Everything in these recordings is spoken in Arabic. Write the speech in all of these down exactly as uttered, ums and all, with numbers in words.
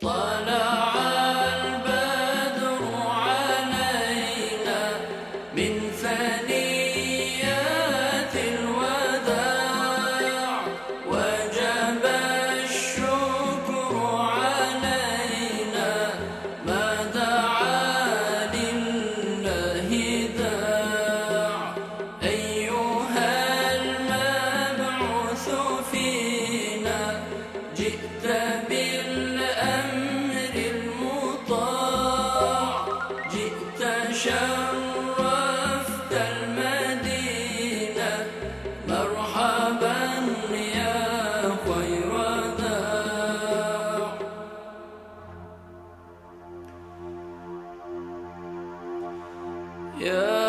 طلع البدر علينا من ثنيات الوداع وجب الشكر علينا ما دعا لله داع أيها المبعوث فينا جئت بالأمر المطاع جئت شرفت المدينة مرحبا يا خير داع يا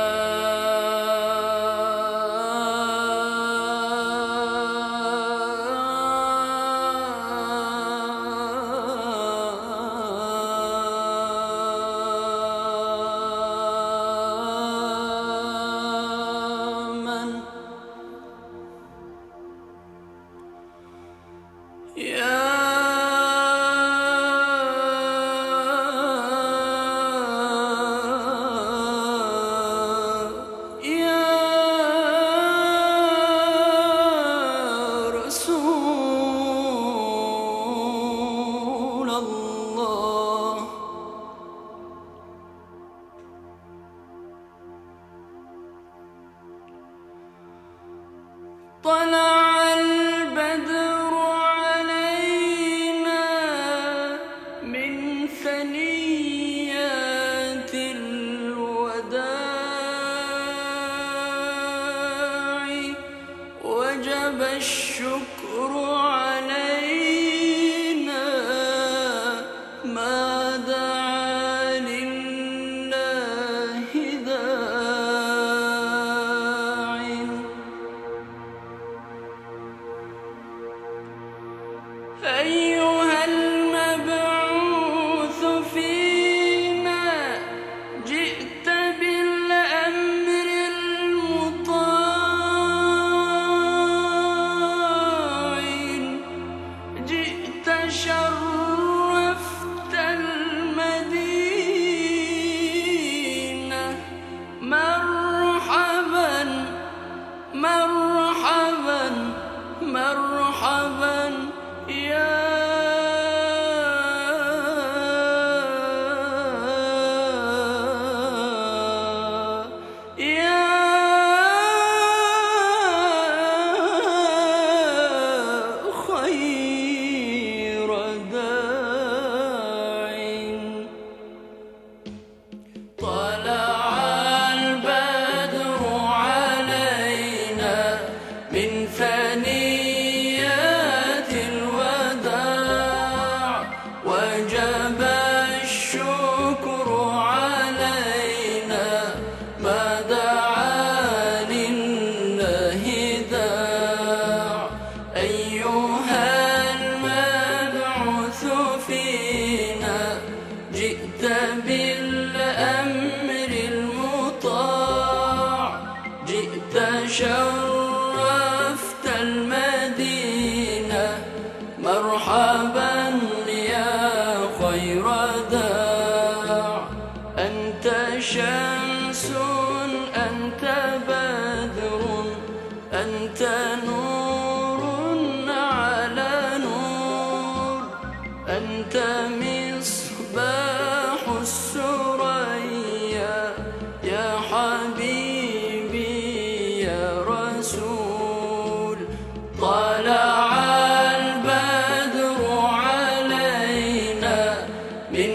طلع البدر علينا من ثنيات الوداع وجب الشكر علينا ما دعا لله داع أيها المبعوث فينا جئت بالأمر المطاع جئت شرفت المدينة مرحبا مرحبا مرحبا يا يا خير داع طلع البدر علينا من ثنيات الوداع وجب الشكر علينا ما دعا لله داع أيها المبعوث فينا جئت بالأمر المطاع جئت شرفت المدينة مرحبا يا خير داع أنت شمس أنت بدر أنت نور على نور أنت مصباح السريا يا حبيبي يا رسول طلع البدر علينا من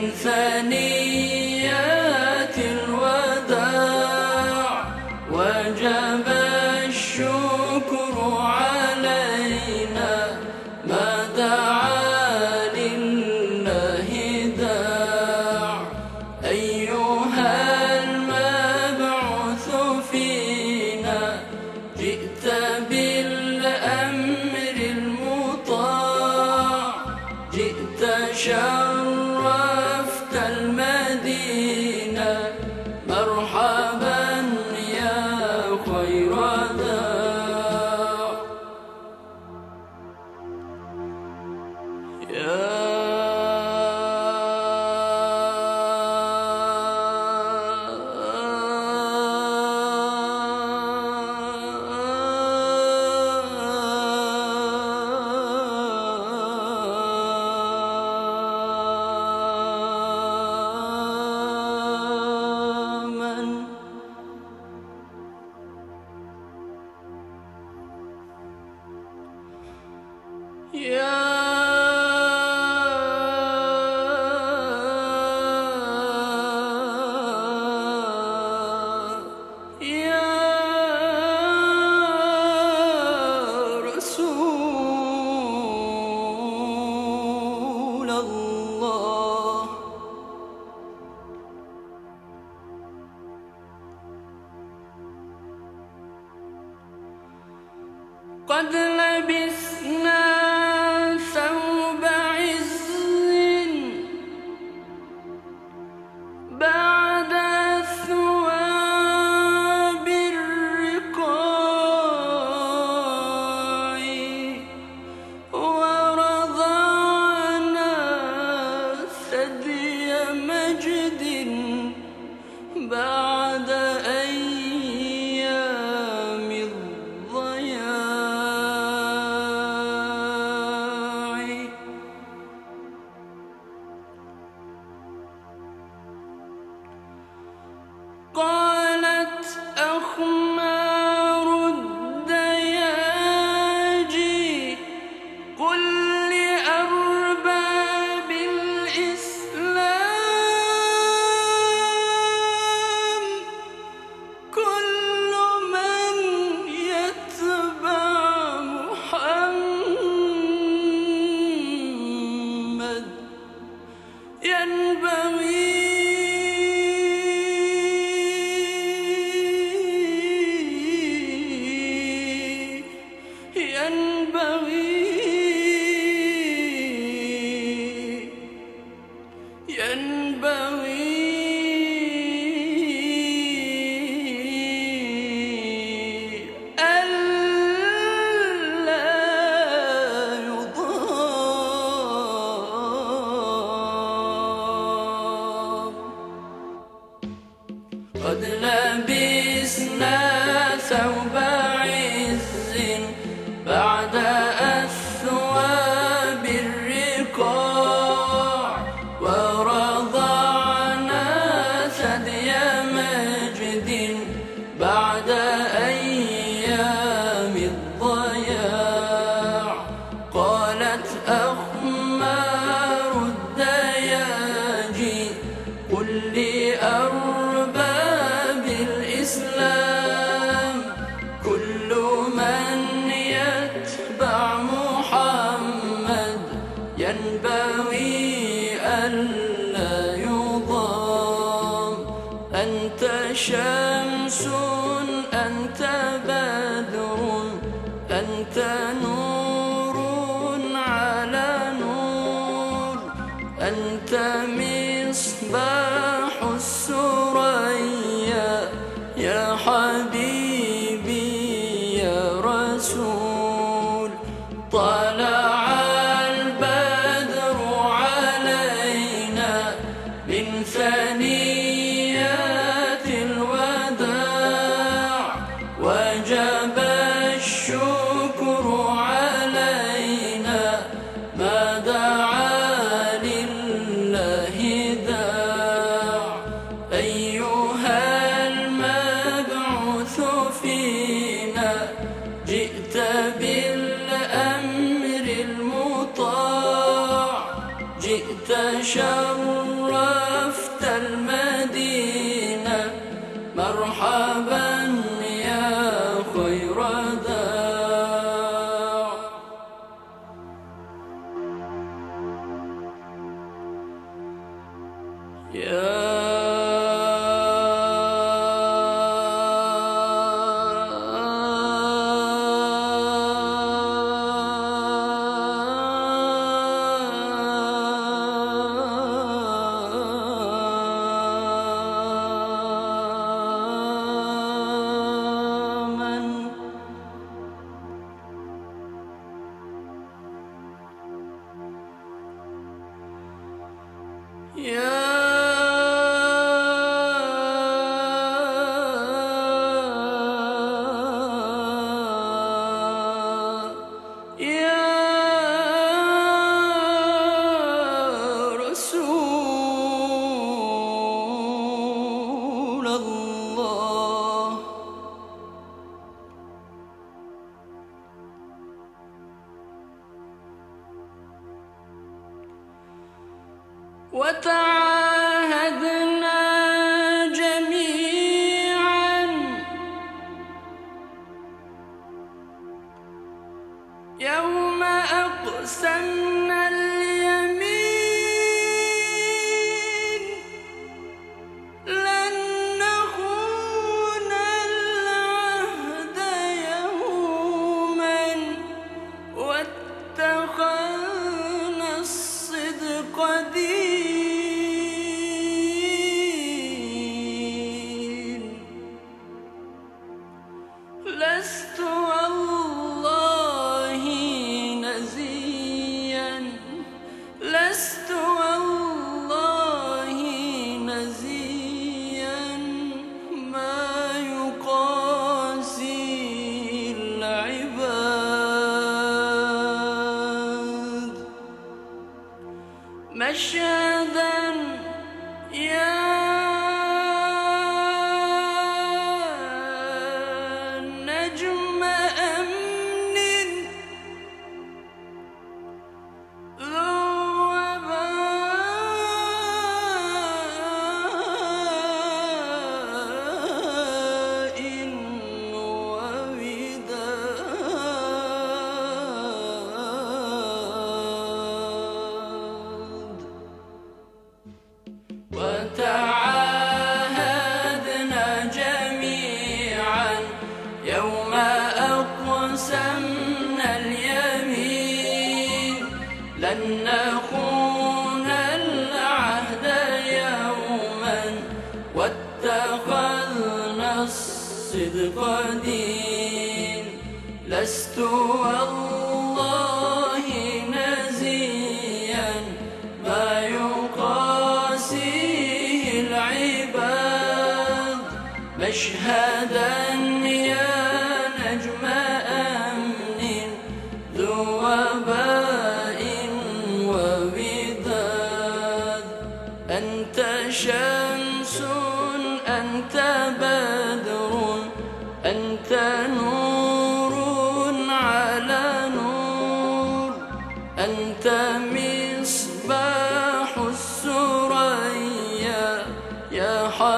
ثنيات الوداع وجب الشكر علينا ما دعا لله داع أيها المبعوث فينا جئت بالأمر المطاع جئت شرفت المدينة مرحبا يا خير داع يا قد لبسنا ثوب عز بعد ثواب الرقاع ورضعنا ثدي مجد بعد أيام الضياع. قالت أخمار الدياجي قل لأرباب الإسلام كل من يتبع محمد ينبغي قد لبسنا ثوب عز بعد أثواب الرقاع ورضعنا ثدي مجد بعد أيام الضياع. قالت أخمار الدياجي قل لأرباب الإسلام كل من يتبع محمد ينبغي ألا يضام. أنت شمس أنت بدر أنت نور على نور أنت مصباح السريا يا حبيبي يا رسول. طلع البدر علينا من ثنيات الوداع وجب الشكر علينا ما دعا لله داع. أيها المبعوث فينا جئت بالأمر المطاع جئت شرفت المدينة مرحبا يا خير داع. يا وتعاهدنا جميعا يوم أقسمنا اليمين لن نخون العهد يوما واتخذنا الصدق دين. لست والله نزيا لست والله نزيا ما يقاسي العباد مشهدا يا نجم أمن ذو وباء ووداد. وتعاهدنا جميعا يوم أقسمنا اليمين لن نخون العهد يوما واتخذنا الصدق دين. لست والله نزيا ما يقاسيه العباد مشهدا يا نجم أمن ذو وباء ووداد. أنت شمس أنت بدر أنت نور على نور أنت مصباح السريا يا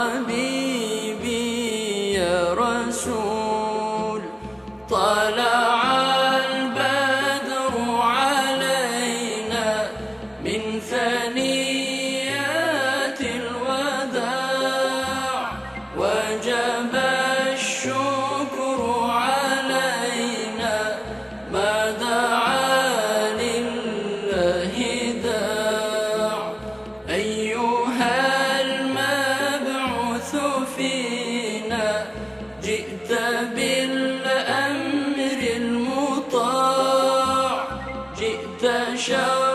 حبيبي يا رسول. طلع البدر علينا من ثنيات الوداع وجب الشكر علينا ما دعا لله داع. أيها المبعوث فينا جئت بالأمر المطاع جئت شرعا